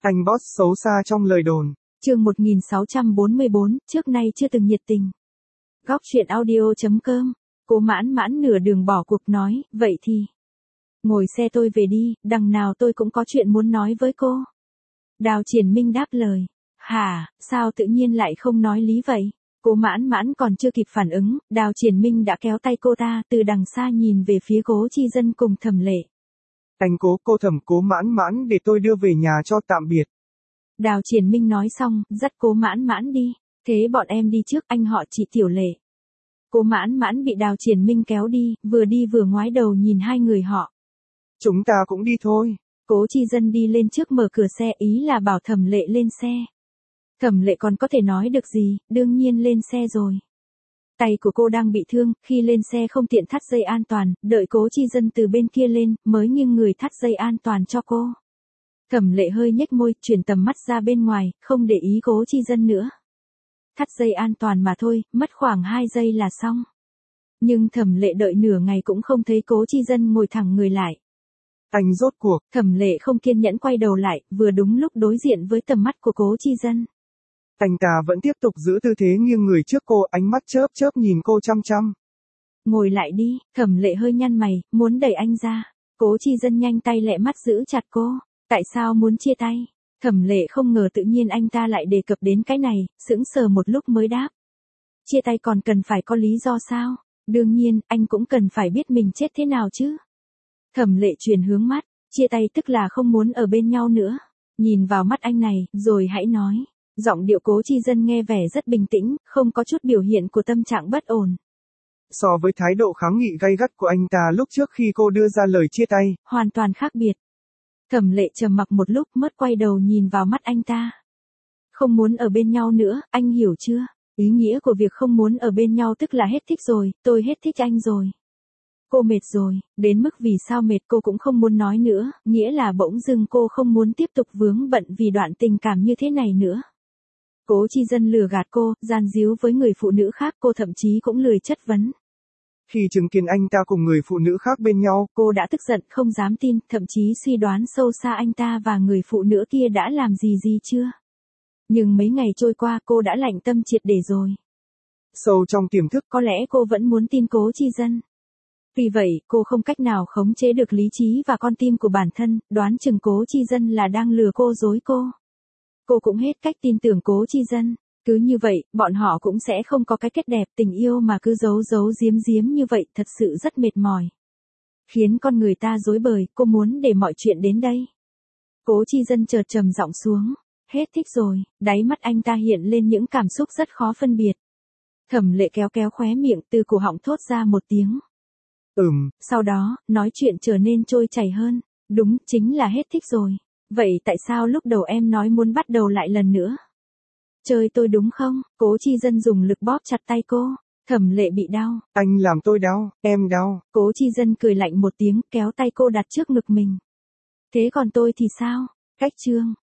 Anh boss xấu xa trong lời đồn. Chương 1644, trước nay chưa từng nhiệt tình. Góc truyện audio.com. Cố Mãn Mãn nửa đường bỏ cuộc nói, vậy thì ngồi xe tôi về đi, đằng nào tôi cũng có chuyện muốn nói với cô. Đào Triển Minh đáp lời. Hả, sao tự nhiên lại không nói lý vậy? Cố Mãn Mãn còn chưa kịp phản ứng, Đào Triển Minh đã kéo tay cô ta từ đằng xa nhìn về phía Cố Chi Dân cùng Thẩm Lệ. Anh cô Thẩm, Cố Mãn Mãn để tôi đưa về nhà cho tạm biệt. Đào Triển Minh nói xong, dắt Cố Mãn Mãn đi. Thế bọn em đi trước, anh họ chị Tiểu Lệ. Cố Mãn Mãn bị Đào Triển Minh kéo đi vừa ngoái đầu nhìn hai người họ. Chúng ta cũng đi thôi. Cố Chi Dân đi lên trước mở cửa xe, ý là bảo Thẩm Lệ lên xe. Thẩm Lệ còn có thể nói được gì, đương nhiên lên xe rồi. Tay của cô đang bị thương, khi lên xe không tiện thắt dây an toàn, đợi Cố Chi Dân từ bên kia lên, mới nghiêng người thắt dây an toàn cho cô. Thẩm Lệ hơi nhếch môi, chuyển tầm mắt ra bên ngoài, không để ý Cố Chi Dân nữa. Thắt dây an toàn mà thôi, mất khoảng 2 giây là xong. Nhưng Thẩm Lệ đợi nửa ngày cũng không thấy Cố Chi Dân ngồi thẳng người lại. Anh rốt cuộc. Thẩm Lệ không kiên nhẫn quay đầu lại, vừa đúng lúc đối diện với tầm mắt của Cố Chi Dân. Anh ta vẫn tiếp tục giữ tư thế nghiêng người trước cô, ánh mắt chớp chớp nhìn cô chăm chăm. Ngồi lại đi, Thẩm Lệ hơi nhăn mày, muốn đẩy anh ra. Cố Chi Dân nhanh tay lẹ mắt giữ chặt cô. Tại sao muốn chia tay? Thẩm Lệ không ngờ tự nhiên anh ta lại đề cập đến cái này, sững sờ một lúc mới đáp. Chia tay còn cần phải có lý do sao? Đương nhiên, anh cũng cần phải biết mình chết thế nào chứ. Thẩm Lệ chuyển hướng mắt, chia tay tức là không muốn ở bên nhau nữa. Nhìn vào mắt anh này, rồi hãy nói. Giọng điệu Cố Chi Dân nghe vẻ rất bình tĩnh, không có chút biểu hiện của tâm trạng bất ổn. So với thái độ kháng nghị gay gắt của anh ta lúc trước khi cô đưa ra lời chia tay, hoàn toàn khác biệt. Thẩm Lệ trầm mặc một lúc mất quay đầu nhìn vào mắt anh ta. Không muốn ở bên nhau nữa, anh hiểu chưa? Ý nghĩa của việc không muốn ở bên nhau tức là hết thích rồi, tôi hết thích anh rồi. Cô mệt rồi, đến mức vì sao mệt cô cũng không muốn nói nữa, nghĩa là bỗng dưng cô không muốn tiếp tục vướng bận vì đoạn tình cảm như thế này nữa. Cố Chi Dân lừa gạt cô, gian díu với người phụ nữ khác, cô thậm chí cũng lười chất vấn. Khi chứng kiến anh ta cùng người phụ nữ khác bên nhau, cô đã tức giận không dám tin, thậm chí suy đoán sâu xa anh ta và người phụ nữ kia đã làm gì chưa. Nhưng mấy ngày trôi qua cô đã lạnh tâm triệt để rồi. Sâu trong tiềm thức, có lẽ cô vẫn muốn tin Cố Chi Dân. Vì vậy, cô không cách nào khống chế được lý trí và con tim của bản thân, đoán chừng Cố Chi Dân là đang lừa cô dối cô. Cô cũng hết cách tin tưởng Cố Chi Dân. Cứ như vậy, bọn họ cũng sẽ không có cái kết đẹp, tình yêu mà cứ giấu giấu giếm như vậy thật sự rất mệt mỏi. Khiến con người ta rối bời, cô muốn để mọi chuyện đến đây. Cố Chi Dân chợt trầm giọng xuống. Hết thích rồi, đáy mắt anh ta hiện lên những cảm xúc rất khó phân biệt. Thẩm Lệ kéo kéo khóe miệng, từ cổ họng thốt ra một tiếng. Sau đó, nói chuyện trở nên trôi chảy hơn. Đúng, chính là hết thích rồi. Vậy tại sao lúc đầu em nói muốn bắt đầu lại lần nữa? Chơi tôi đúng không? Cố Chi Dân dùng lực bóp chặt tay cô. Thẩm Lệ bị đau. Anh làm tôi đau, em đau. Cố Chi Dân cười lạnh một tiếng, kéo tay cô đặt trước ngực mình. Thế còn tôi thì sao? Cách chương.